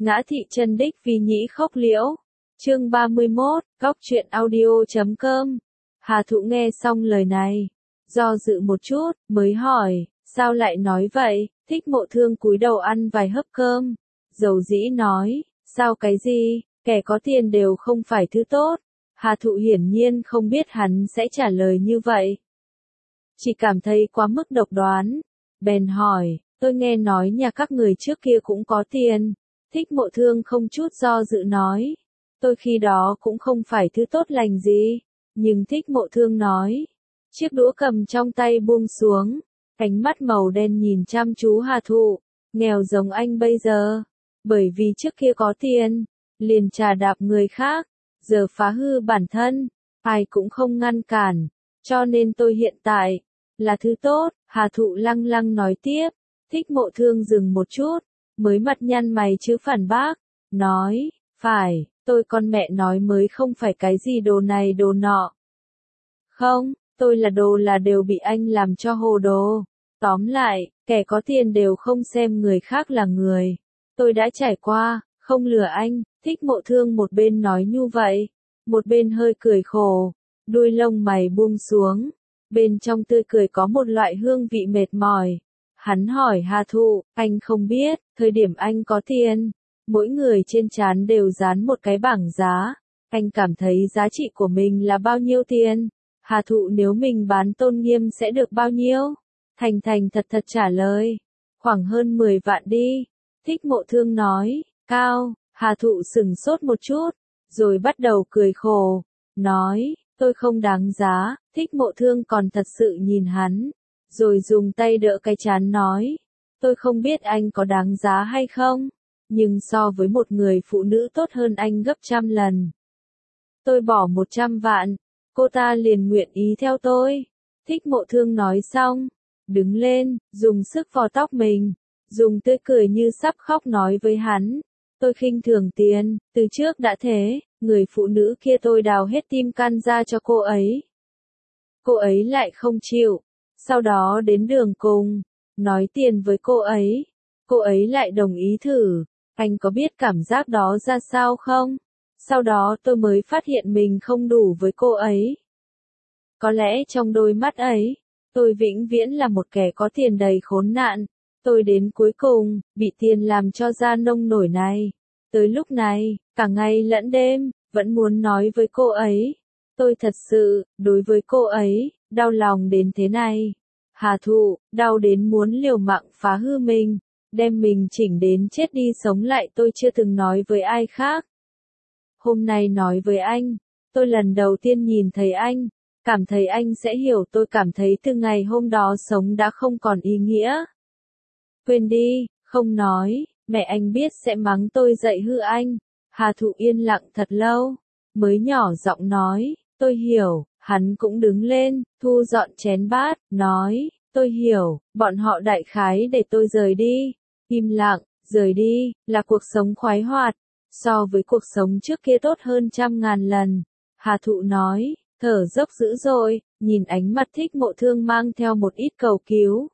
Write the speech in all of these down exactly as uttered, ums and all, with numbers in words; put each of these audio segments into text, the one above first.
Ngã thị chân đích vì nhĩ khốc liễu. Chương ba mươi mốt, góc truyện audio chấm com. Hà Thụ nghe xong lời này, do dự một chút, mới hỏi, sao lại nói vậy? Thích Mộ Thương cúi đầu ăn vài hớp cơm, dầu dĩ nói, sao cái gì, kẻ có tiền đều không phải thứ tốt. Hà Thụ hiển nhiên không biết hắn sẽ trả lời như vậy. Chỉ cảm thấy quá mức độc đoán, bèn hỏi, tôi nghe nói nhà các người trước kia cũng có tiền. Thích Mộ Thương không chút do dự nói, tôi khi đó cũng không phải thứ tốt lành gì, nhưng Thích Mộ Thương nói, chiếc đũa cầm trong tay buông xuống, ánh mắt màu đen nhìn chăm chú Hà Thụ, nghèo giống anh bây giờ, bởi vì trước kia có tiền, liền trà đạp người khác, giờ phá hư bản thân, ai cũng không ngăn cản, cho nên tôi hiện tại, là thứ tốt. Hà Thụ lăng lăng nói tiếp. Thích Mộ Thương dừng một chút, mới mặt nhăn mày chứ phản bác, nói, phải, tôi con mẹ nói mới không phải cái gì đồ này đồ nọ. Không, tôi là đồ là đều bị anh làm cho hồ đồ. Tóm lại, kẻ có tiền đều không xem người khác là người. Tôi đã trải qua, không lừa anh. Thích Mộ Thương một bên nói như vậy, một bên hơi cười khổ, đuôi lông mày buông xuống, bên trong tươi cười có một loại hương vị mệt mỏi. Hắn hỏi Hà Thụ, anh không biết, thời điểm anh có tiền, mỗi người trên trán đều dán một cái bảng giá, anh cảm thấy giá trị của mình là bao nhiêu tiền? Hà Thụ nếu mình bán tôn nghiêm sẽ được bao nhiêu? Thành thành thật thật trả lời, khoảng hơn mười vạn đi. Thích Mộ Thương nói, cao. Hà Thụ sừng sốt một chút, rồi bắt đầu cười khổ, nói, tôi không đáng giá. Thích Mộ Thương còn thật sự nhìn hắn, rồi dùng tay đỡ cái trán nói, tôi không biết anh có đáng giá hay không, nhưng so với một người phụ nữ tốt hơn anh gấp trăm lần. Tôi bỏ một trăm vạn, cô ta liền nguyện ý theo tôi. Thích Mộ Thương nói xong, đứng lên, dùng sức vò tóc mình, dùng tươi cười như sắp khóc nói với hắn, tôi khinh thường tiền, từ trước đã thế, người phụ nữ kia tôi đào hết tim can ra cho cô ấy. Cô ấy lại không chịu, sau đó đến đường cùng, nói tiền với cô ấy, cô ấy lại đồng ý thử, anh có biết cảm giác đó ra sao không? Sau đó tôi mới phát hiện mình không đủ với cô ấy. Có lẽ trong đôi mắt ấy, tôi vĩnh viễn là một kẻ có tiền đầy khốn nạn. Tôi đến cuối cùng, bị tiền làm cho da nông nổi này. Tới lúc này, cả ngày lẫn đêm, vẫn muốn nói với cô ấy. Tôi thật sự, đối với cô ấy, đau lòng đến thế này. Hà Thụ, đau đến muốn liều mạng phá hư mình, đem mình chỉnh đến chết đi sống lại tôi chưa từng nói với ai khác. Hôm nay nói với anh, tôi lần đầu tiên nhìn thấy anh, cảm thấy anh sẽ hiểu tôi cảm thấy từ ngày hôm đó sống đã không còn ý nghĩa. Quên đi, không nói, mẹ anh biết sẽ mắng tôi dạy hư anh. Hà Thụ yên lặng thật lâu, mới nhỏ giọng nói, tôi hiểu. Hắn cũng đứng lên, thu dọn chén bát, nói, tôi hiểu, bọn họ đại khái để tôi rời đi. Im lặng, rời đi, là cuộc sống khoái hoạt, so với cuộc sống trước kia tốt hơn trăm ngàn lần. Hà Thụ nói, thở dốc dữ dội, nhìn ánh mắt Thích Mộ Thương mang theo một ít cầu cứu.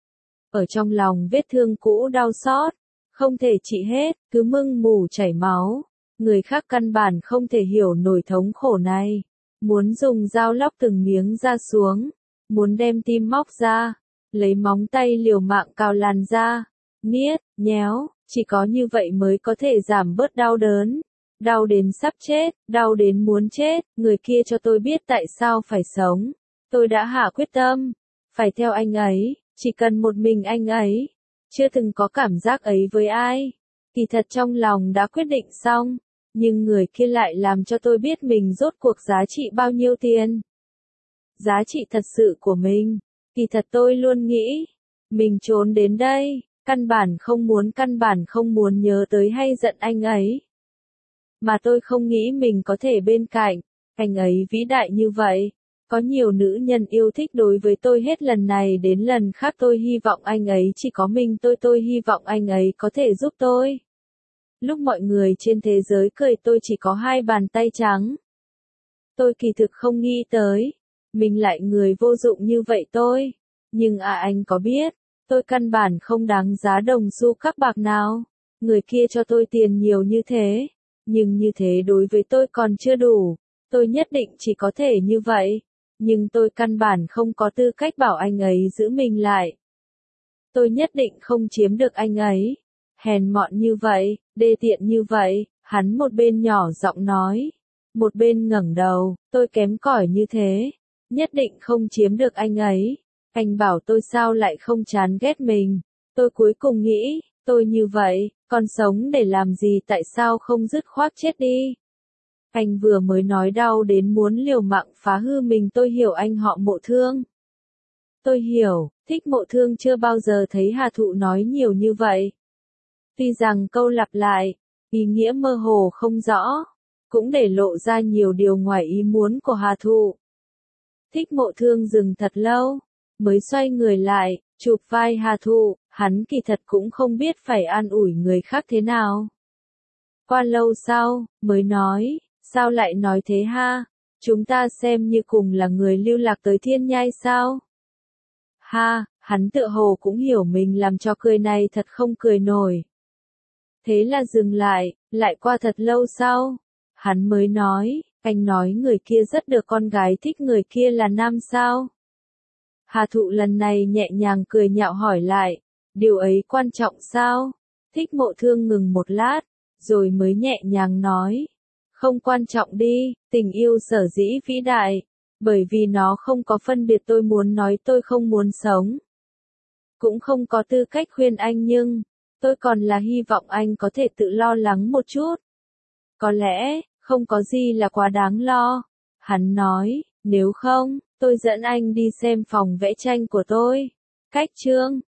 Ở trong lòng vết thương cũ đau xót, không thể trị hết, cứ mưng mủ chảy máu. Người khác căn bản không thể hiểu nổi thống khổ này. Muốn dùng dao lóc từng miếng da xuống, muốn đem tim móc ra, lấy móng tay liều mạng cào làn da, niết, nhéo, chỉ có như vậy mới có thể giảm bớt đau đớn. Đau đến sắp chết, đau đến muốn chết, người kia cho tôi biết tại sao phải sống. Tôi đã hạ quyết tâm, phải theo anh ấy, chỉ cần một mình anh ấy. Chưa từng có cảm giác ấy với ai. Kỳ thật trong lòng đã quyết định xong. Nhưng người kia lại làm cho tôi biết mình rốt cuộc giá trị bao nhiêu tiền. Giá trị thật sự của mình. Kỳ thật tôi luôn nghĩ, mình trốn đến đây, căn bản không muốn căn bản không muốn nhớ tới hay giận anh ấy. Mà tôi không nghĩ mình có thể bên cạnh, anh ấy vĩ đại như vậy. Có nhiều nữ nhân yêu thích đối với tôi hết lần này đến lần khác tôi hy vọng anh ấy chỉ có mình tôi tôi hy vọng anh ấy có thể giúp tôi. Lúc mọi người trên thế giới cười tôi chỉ có hai bàn tay trắng. Tôi kỳ thực không nghĩ tới, mình lại người vô dụng như vậy tôi. Nhưng à anh có biết, tôi căn bản không đáng giá đồng xu các bạc nào. người kia cho tôi tiền nhiều như thế, nhưng như thế đối với tôi còn chưa đủ, tôi nhất định chỉ có thể như vậy, nhưng tôi căn bản không có tư cách bảo anh ấy giữ mình lại. Tôi nhất định không chiếm được anh ấy. Hèn mọn như vậy, đê tiện như vậy, hắn một bên nhỏ giọng nói, một bên ngẩng đầu, tôi kém cỏi như thế, nhất định không chiếm được anh ấy. Anh bảo tôi sao lại không chán ghét mình. Tôi cuối cùng nghĩ, tôi như vậy, còn sống để làm gì, tại sao không dứt khoát chết đi. Anh vừa mới nói đau đến muốn liều mạng phá hư mình, tôi hiểu anh họ Mộ Thương. Tôi hiểu, Thích Mộ Thương chưa bao giờ thấy Hà Thụ nói nhiều như vậy. Tuy rằng câu lặp lại, ý nghĩa mơ hồ không rõ, cũng để lộ ra nhiều điều ngoài ý muốn của Hà Thụ. Thích Mộ Thương dừng thật lâu, mới xoay người lại, chụp vai Hà Thụ, hắn kỳ thật cũng không biết phải an ủi người khác thế nào. Qua lâu sau, mới nói, sao lại nói thế ha, chúng ta xem như cùng là người lưu lạc tới thiên nhai sao? Ha, hắn tựa hồ cũng hiểu mình làm cho cười này thật không cười nổi. Thế là dừng lại, lại qua thật lâu sau, hắn mới nói, anh nói người kia rất được con gái thích, người kia là nam sao? Hà Thụ lần này nhẹ nhàng cười nhạo hỏi lại, điều ấy quan trọng sao? Thích Mộ Thương ngừng một lát, rồi mới nhẹ nhàng nói, không quan trọng đi, tình yêu sở dĩ vĩ đại, bởi vì nó không có phân biệt. Tôi muốn nói tôi không muốn sống, cũng không có tư cách khuyên anh, nhưng tôi còn là hy vọng anh có thể tự lo lắng một chút. Có lẽ, không có gì là quá đáng lo. Hắn nói, nếu không, tôi dẫn anh đi xem phòng vẽ tranh của tôi. Cách chương